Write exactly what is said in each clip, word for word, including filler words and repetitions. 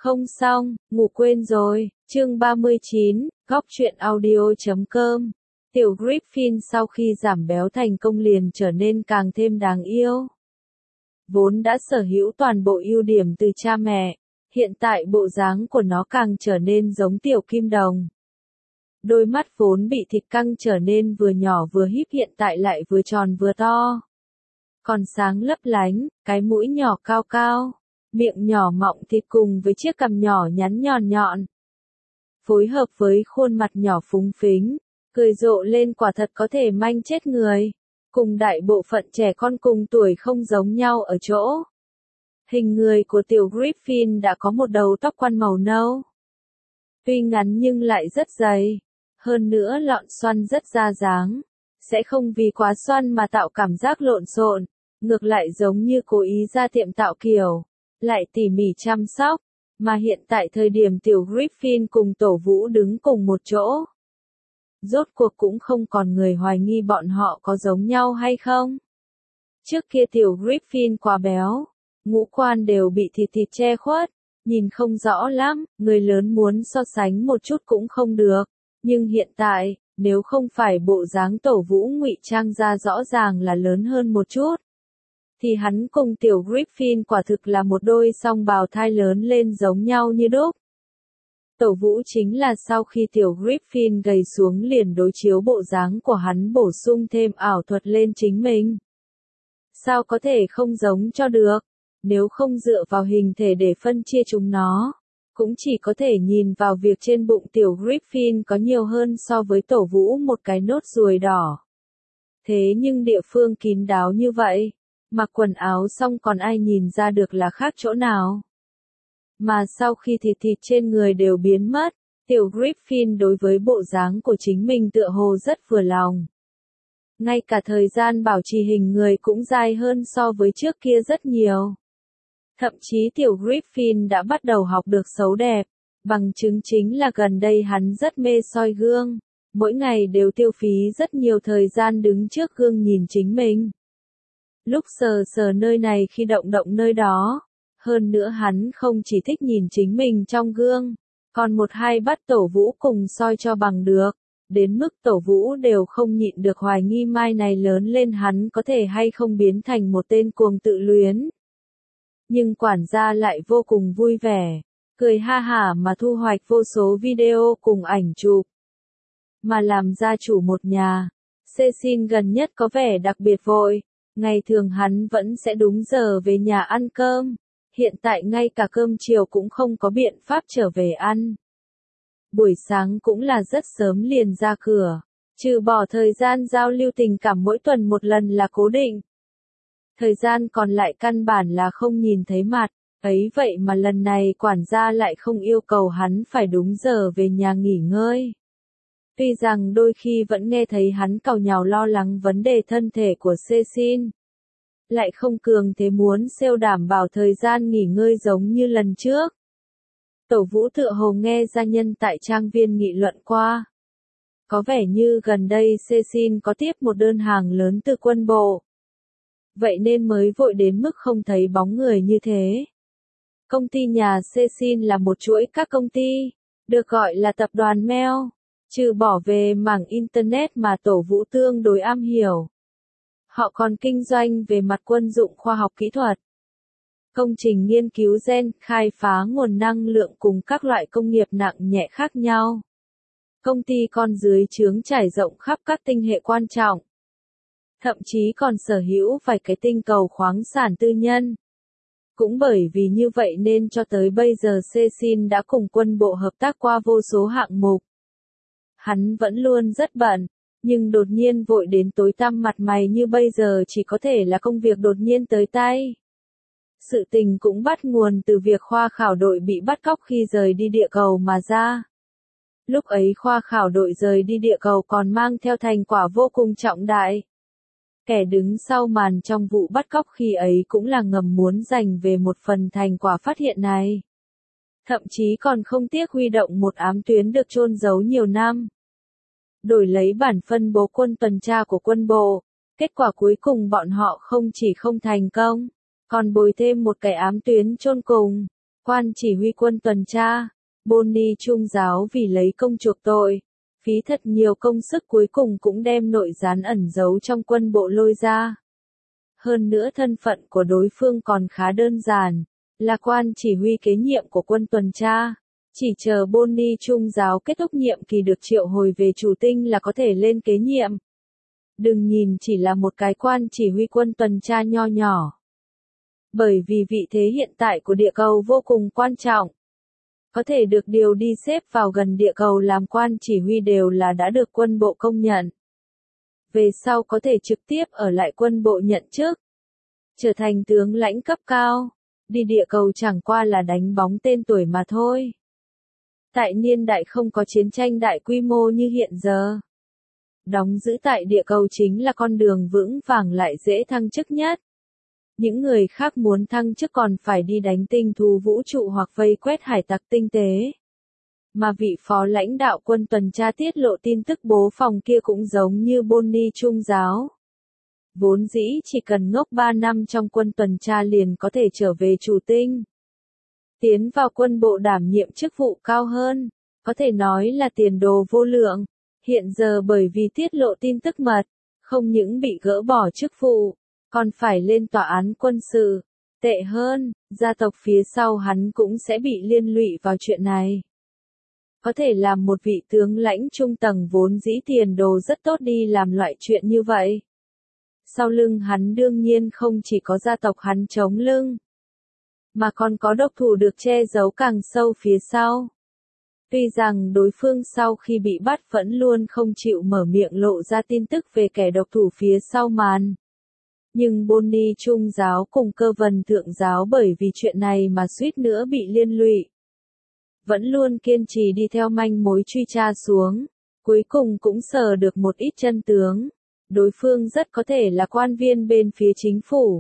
Không xong, ngủ quên rồi. Chương ba mươi chín, góc truyện audio chấm com. Tiểu Griffin sau khi giảm béo thành công liền trở nên càng thêm đáng yêu. Vốn đã sở hữu toàn bộ ưu điểm từ cha mẹ, hiện tại bộ dáng của nó càng trở nên giống tiểu kim đồng. Đôi mắt vốn bị thịt căng trở nên vừa nhỏ vừa híp hiện tại lại vừa tròn vừa to. Còn sáng lấp lánh, cái mũi nhỏ cao cao, miệng nhỏ mọng thịt cùng với chiếc cằm nhỏ nhắn nhọn nhọn. Phối hợp với khuôn mặt nhỏ phúng phính, cười rộ lên quả thật có thể manh chết người. Cùng đại bộ phận trẻ con cùng tuổi không giống nhau ở chỗ. Hình người của tiểu Griffin đã có một đầu tóc quăn màu nâu. Tuy ngắn nhưng lại rất dày. Hơn nữa lọn xoăn rất ra dáng. Sẽ không vì quá xoăn mà tạo cảm giác lộn xộn. Ngược lại giống như cố ý ra tiệm tạo kiểu. Lại tỉ mỉ chăm sóc. Mà hiện tại thời điểm tiểu Griffin cùng tổ vũ đứng cùng một chỗ. Rốt cuộc cũng không còn người hoài nghi bọn họ có giống nhau hay không. Trước kia tiểu Griffin quá béo, ngũ quan đều bị thịt thịt che khuất, nhìn không rõ lắm, người lớn muốn so sánh một chút cũng không được. Nhưng hiện tại, nếu không phải bộ dáng tổ vũ ngụy trang ra rõ ràng là lớn hơn một chút, thì hắn cùng tiểu Griffin quả thực là một đôi song bào thai lớn lên giống nhau như đúc. Tổ vũ chính là sau khi tiểu Griffin gầy xuống liền đối chiếu bộ dáng của hắn bổ sung thêm ảo thuật lên chính mình. Sao có thể không giống cho được, nếu không dựa vào hình thể để phân chia chúng nó, cũng chỉ có thể nhìn vào việc trên bụng tiểu Griffin có nhiều hơn so với tổ vũ một cái nốt ruồi đỏ. Thế nhưng địa phương kín đáo như vậy, mặc quần áo xong còn ai nhìn ra được là khác chỗ nào. Mà sau khi thịt thịt trên người đều biến mất, tiểu Griffin đối với bộ dáng của chính mình tựa hồ rất vừa lòng. Ngay cả thời gian bảo trì hình người cũng dài hơn so với trước kia rất nhiều. Thậm chí tiểu Griffin đã bắt đầu học được xấu đẹp, bằng chứng chính là gần đây hắn rất mê soi gương, mỗi ngày đều tiêu phí rất nhiều thời gian đứng trước gương nhìn chính mình. Lúc sờ sờ nơi này khi động động nơi đó. Hơn nữa hắn không chỉ thích nhìn chính mình trong gương, còn một hai bắt tổ vũ cùng soi cho bằng được, đến mức tổ vũ đều không nhịn được hoài nghi mai này lớn lên hắn có thể hay không biến thành một tên cuồng tự luyến. Nhưng quản gia lại vô cùng vui vẻ, cười ha hả mà thu hoạch vô số video cùng ảnh chụp. Mà làm gia chủ một nhà, Cecil gần nhất có vẻ đặc biệt vội, ngày thường hắn vẫn sẽ đúng giờ về nhà ăn cơm. Hiện tại ngay cả cơm chiều cũng không có biện pháp trở về ăn. Buổi sáng cũng là rất sớm liền ra cửa, trừ bỏ thời gian giao lưu tình cảm mỗi tuần một lần là cố định. Thời gian còn lại căn bản là không nhìn thấy mặt, ấy vậy mà lần này quản gia lại không yêu cầu hắn phải đúng giờ về nhà nghỉ ngơi. Tuy rằng đôi khi vẫn nghe thấy hắn càu nhàu lo lắng vấn đề thân thể của Cecil. Lại không cường thế muốn siêu đảm bảo thời gian nghỉ ngơi giống như lần trước. Tổ vũ tựa hồ nghe gia nhân tại trang viên nghị luận qua. Có vẻ như gần đây Cecil có tiếp một đơn hàng lớn từ quân bộ. Vậy nên mới vội đến mức không thấy bóng người như thế. Công ty nhà Cecil là một chuỗi các công ty, được gọi là tập đoàn Mail, trừ bỏ về mảng Internet mà tổ vũ tương đối am hiểu. Họ còn kinh doanh về mặt quân dụng khoa học kỹ thuật. Công trình nghiên cứu gen, khai phá nguồn năng lượng cùng các loại công nghiệp nặng nhẹ khác nhau. Công ty con dưới trướng trải rộng khắp các tinh hệ quan trọng. Thậm chí còn sở hữu vài cái tinh cầu khoáng sản tư nhân. Cũng bởi vì như vậy nên cho tới bây giờ Cecil đã cùng quân bộ hợp tác qua vô số hạng mục. Hắn vẫn luôn rất bận. Nhưng đột nhiên vội đến tối tăm mặt mày như bây giờ chỉ có thể là công việc đột nhiên tới tay. Sự tình cũng bắt nguồn từ việc khoa khảo đội bị bắt cóc khi rời đi địa cầu mà ra. Lúc ấy khoa khảo đội rời đi địa cầu còn mang theo thành quả vô cùng trọng đại. Kẻ đứng sau màn trong vụ bắt cóc khi ấy cũng là ngầm muốn giành về một phần thành quả phát hiện này. Thậm chí còn không tiếc huy động một ám tuyến được chôn giấu nhiều năm. Đổi lấy bản phân bố quân tuần tra của quân bộ, kết quả cuối cùng bọn họ không chỉ không thành công, còn bồi thêm một cái ám tuyến chôn cùng. Quan chỉ huy quân tuần tra, Bonnie trung giáo vì lấy công chuộc tội, phí thật nhiều công sức cuối cùng cũng đem nội gián ẩn giấu trong quân bộ lôi ra. Hơn nữa thân phận của đối phương còn khá đơn giản, là quan chỉ huy kế nhiệm của quân tuần tra. Chỉ chờ Bonnie trung giáo kết thúc nhiệm kỳ được triệu hồi về chủ tinh là có thể lên kế nhiệm. Đừng nhìn chỉ là một cái quan chỉ huy quân tuần tra nho nhỏ. Bởi vì vị thế hiện tại của địa cầu vô cùng quan trọng. Có thể được điều đi xếp vào gần địa cầu làm quan chỉ huy đều là đã được quân bộ công nhận. Về sau có thể trực tiếp ở lại quân bộ nhận chức. Trở thành tướng lãnh cấp cao. Đi địa cầu chẳng qua là đánh bóng tên tuổi mà thôi. Tại niên đại không có chiến tranh đại quy mô như hiện giờ. Đóng giữ tại địa cầu chính là con đường vững vàng lại dễ thăng chức nhất. Những người khác muốn thăng chức còn phải đi đánh tinh thú vũ trụ hoặc vây quét hải tặc tinh tế. Mà vị phó lãnh đạo quân tuần tra tiết lộ tin tức bố phòng kia cũng giống như Bonnie trung giáo. Vốn dĩ chỉ cần ngốc ba năm trong quân tuần tra liền có thể trở về chủ tinh. Tiến vào quân bộ đảm nhiệm chức vụ cao hơn, có thể nói là tiền đồ vô lượng. Hiện giờ bởi vì tiết lộ tin tức mật, không những bị gỡ bỏ chức vụ, còn phải lên tòa án quân sự. Tệ hơn, gia tộc phía sau hắn cũng sẽ bị liên lụy vào chuyện này. Có thể làm một vị tướng lãnh trung tầng vốn dĩ tiền đồ rất tốt đi làm loại chuyện như vậy. Sau lưng hắn đương nhiên không chỉ có gia tộc hắn chống lưng, mà còn có độc thủ được che giấu càng sâu phía sau. Tuy rằng đối phương sau khi bị bắt vẫn luôn không chịu mở miệng lộ ra tin tức về kẻ độc thủ phía sau màn. Nhưng Bonnie trung giáo cùng Cơ Vân thượng giáo bởi vì chuyện này mà suýt nữa bị liên lụy. Vẫn luôn kiên trì đi theo manh mối truy tra xuống, cuối cùng cũng sờ được một ít chân tướng. Đối phương rất có thể là quan viên bên phía chính phủ.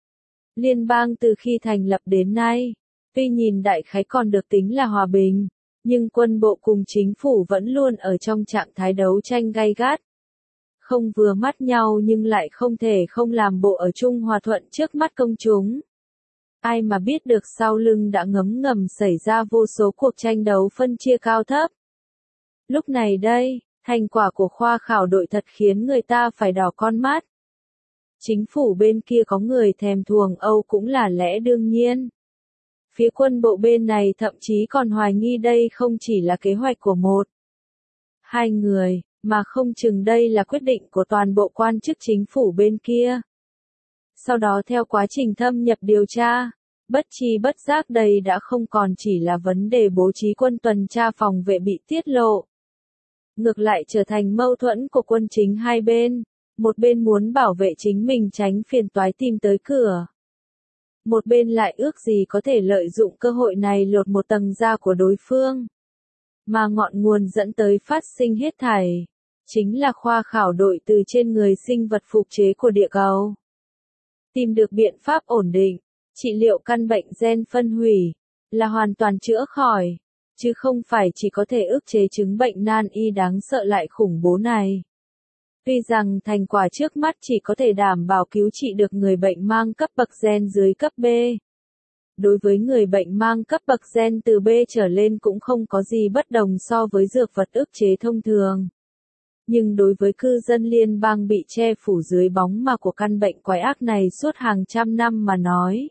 Liên bang từ khi thành lập đến nay, tuy nhìn đại khái còn được tính là hòa bình, nhưng quân bộ cùng chính phủ vẫn luôn ở trong trạng thái đấu tranh gay gắt. Không vừa mắt nhau nhưng lại không thể không làm bộ ở chung hòa thuận trước mắt công chúng. Ai mà biết được sau lưng đã ngấm ngầm xảy ra vô số cuộc tranh đấu phân chia cao thấp. Lúc này đây, thành quả của khoa khảo đội thật khiến người ta phải đỏ con mắt. Chính phủ bên kia có người thèm thuồng Âu cũng là lẽ đương nhiên. Phía quân bộ bên này thậm chí còn hoài nghi đây không chỉ là kế hoạch của một, hai người, mà không chừng đây là quyết định của toàn bộ quan chức chính phủ bên kia. Sau đó theo quá trình thâm nhập điều tra, bất tri bất giác đây đã không còn chỉ là vấn đề bố trí quân tuần tra phòng vệ bị tiết lộ. Ngược lại trở thành mâu thuẫn của quân chính hai bên, một bên muốn bảo vệ chính mình tránh phiền toái tìm tới cửa. Một bên lại ước gì có thể lợi dụng cơ hội này lột một tầng da của đối phương. Mà ngọn nguồn dẫn tới phát sinh hết thảy, chính là khoa khảo đội từ trên người sinh vật phục chế của địa cầu. Tìm được biện pháp ổn định, trị liệu căn bệnh gen phân hủy, là hoàn toàn chữa khỏi, chứ không phải chỉ có thể ức chế chứng bệnh nan y đáng sợ lại khủng bố này. Tuy rằng thành quả trước mắt chỉ có thể đảm bảo cứu trị được người bệnh mang cấp bậc gen dưới cấp B. Đối với người bệnh mang cấp bậc gen từ B trở lên cũng không có gì bất đồng so với dược vật ức chế thông thường. Nhưng đối với cư dân liên bang bị che phủ dưới bóng ma của căn bệnh quái ác này suốt hàng trăm năm mà nói,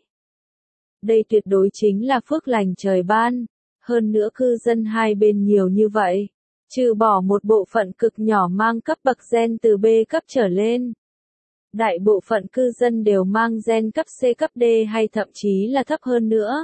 đây tuyệt đối chính là phước lành trời ban. Hơn nữa cư dân hai bên nhiều như vậy, trừ bỏ một bộ phận cực nhỏ mang cấp bậc gen từ B cấp trở lên. Đại bộ phận cư dân đều mang gen cấp C cấp D hay thậm chí là thấp hơn nữa.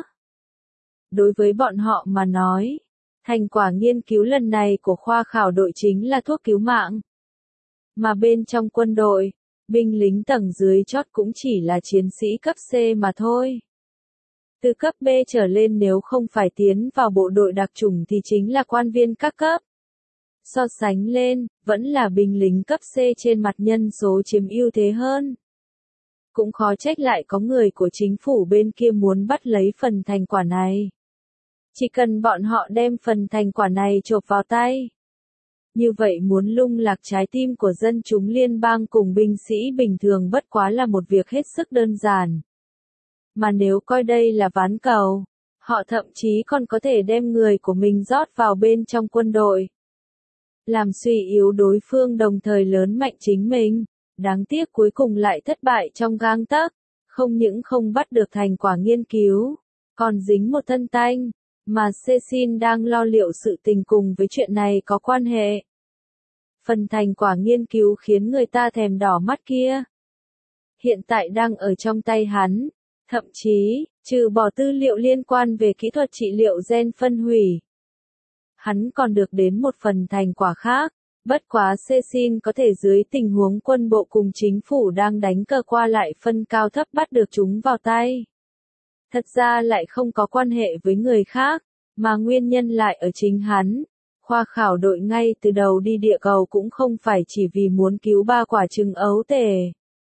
Đối với bọn họ mà nói, thành quả nghiên cứu lần này của khoa khảo đội chính là thuốc cứu mạng. Mà bên trong quân đội, binh lính tầng dưới chót cũng chỉ là chiến sĩ cấp C mà thôi. Từ cấp B trở lên nếu không phải tiến vào bộ đội đặc chủng thì chính là quan viên các cấp. So sánh lên, vẫn là binh lính cấp C trên mặt nhân số chiếm ưu thế hơn. Cũng khó trách lại có người của chính phủ bên kia muốn bắt lấy phần thành quả này. Chỉ cần bọn họ đem phần thành quả này chộp vào tay. Như vậy muốn lung lạc trái tim của dân chúng liên bang cùng binh sĩ bình thường bất quá là một việc hết sức đơn giản. Mà nếu coi đây là ván cầu, Họ thậm chí còn có thể đem người của mình rót vào bên trong quân đội, làm suy yếu đối phương đồng thời lớn mạnh chính mình. Đáng tiếc cuối cùng lại thất bại trong gang tấc, không những không bắt được thành quả nghiên cứu, còn dính một thân tanh, mà Cecil đang lo liệu sự tình cùng với chuyện này có quan hệ. Phần thành quả nghiên cứu khiến người ta thèm đỏ mắt kia, hiện tại đang ở trong tay hắn, thậm chí, trừ bỏ tư liệu liên quan về kỹ thuật trị liệu gen phân hủy, hắn còn được đến một phần thành quả khác. Bất quá Cecil có thể dưới tình huống quân bộ cùng chính phủ đang đánh cờ qua lại phân cao thấp bắt được chúng vào tay. Thật ra lại không có quan hệ với người khác, mà nguyên nhân lại ở chính hắn. Khoa khảo đội ngay từ đầu đi địa cầu cũng không phải chỉ vì muốn cứu ba quả trứng ấu tể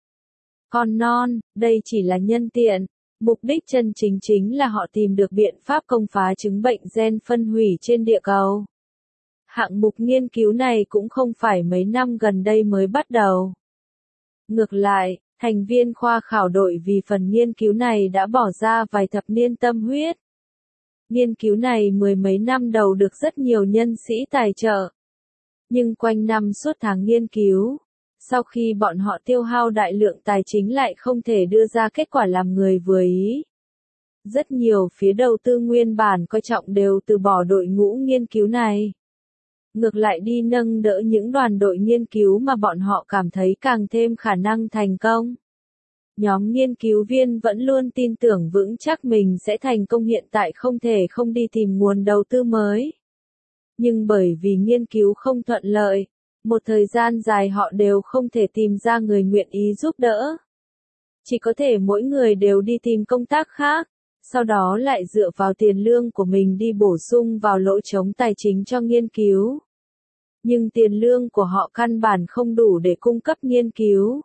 con non, đây chỉ là nhân tiện. Mục đích chân chính chính là họ tìm được biện pháp công phá chứng bệnh gen phân hủy trên địa cầu. Hạng mục nghiên cứu này cũng không phải mấy năm gần đây mới bắt đầu. Ngược lại, thành viên khoa khảo đội vì phần nghiên cứu này đã bỏ ra vài thập niên tâm huyết. Nghiên cứu này mười mấy năm đầu được rất nhiều nhân sĩ tài trợ. Nhưng quanh năm suốt tháng nghiên cứu, sau khi bọn họ tiêu hao đại lượng tài chính lại không thể đưa ra kết quả làm người vừa ý. Rất nhiều phía đầu tư nguyên bản coi trọng đều từ bỏ đội ngũ nghiên cứu này. Ngược lại đi nâng đỡ những đoàn đội nghiên cứu mà bọn họ cảm thấy càng thêm khả năng thành công. Nhóm nghiên cứu viên vẫn luôn tin tưởng vững chắc mình sẽ thành công, hiện tại không thể không đi tìm nguồn đầu tư mới. Nhưng bởi vì nghiên cứu không thuận lợi, một thời gian dài họ đều không thể tìm ra người nguyện ý giúp đỡ. Chỉ có thể mỗi người đều đi tìm công tác khác, sau đó lại dựa vào tiền lương của mình đi bổ sung vào lỗ trống tài chính cho nghiên cứu. Nhưng tiền lương của họ căn bản không đủ để cung cấp nghiên cứu.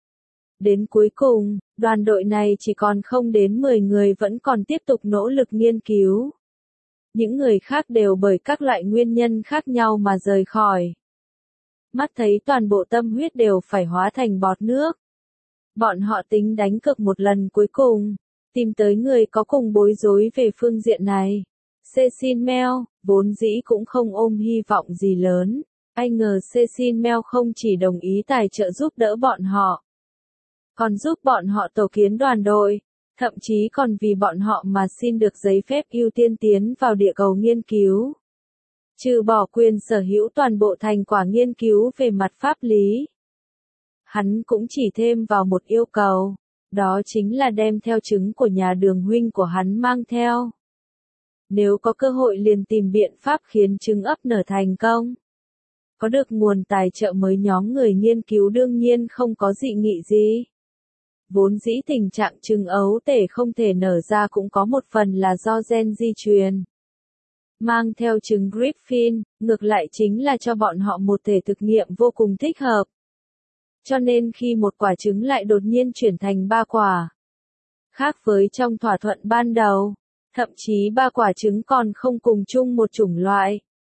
Đến cuối cùng, đoàn đội này chỉ còn không đến mười người vẫn còn tiếp tục nỗ lực nghiên cứu. Những người khác đều bởi các loại nguyên nhân khác nhau mà rời khỏi. Mắt thấy toàn bộ tâm huyết đều phải hóa thành bọt nước. Bọn họ tính đánh cược một lần cuối cùng, tìm tới người có cùng bối rối về phương diện này. Cecil Mel, vốn dĩ cũng không ôm hy vọng gì lớn. Ai ngờ Cecil Mel không chỉ đồng ý tài trợ giúp đỡ bọn họ, còn giúp bọn họ tổ kiến đoàn đội, thậm chí còn vì bọn họ mà xin được giấy phép ưu tiên tiến vào địa cầu nghiên cứu. Trừ bỏ quyền sở hữu toàn bộ thành quả nghiên cứu về mặt pháp lý, hắn cũng chỉ thêm vào một yêu cầu, đó chính là đem theo trứng của nhà đường huynh của hắn mang theo. Nếu có cơ hội liền tìm biện pháp khiến trứng ấp nở thành công. Có được nguồn tài trợ mới, nhóm người nghiên cứu đương nhiên không có dị nghị gì. Vốn dĩ tình trạng trứng ấu tể không thể nở ra cũng có một phần là do gen di truyền. Mang theo trứng Griffin, ngược lại chính là cho bọn họ một thể thực nghiệm vô cùng thích hợp. Cho nên khi một quả trứng lại đột nhiên chuyển thành ba quả. Khác với trong thỏa thuận ban đầu, thậm chí ba quả trứng còn không cùng chung một chủng loại.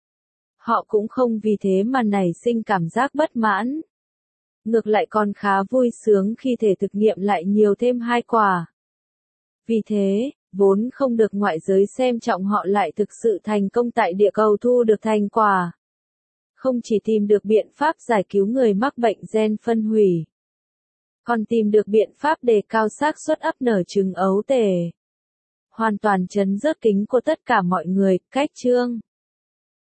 Họ cũng không vì thế mà nảy sinh cảm giác bất mãn. Ngược lại còn khá vui sướng khi thể thực nghiệm lại nhiều thêm hai quả. Vì thế, vốn không được ngoại giới xem trọng, họ lại thực sự thành công tại địa cầu thu được thành quả. Không chỉ tìm được biện pháp giải cứu người mắc bệnh gen phân hủy, còn tìm được biện pháp đề cao xác suất ấp nở trứng ấu tể. Hoàn toàn chấn rớt kính của tất cả mọi người. Cách chương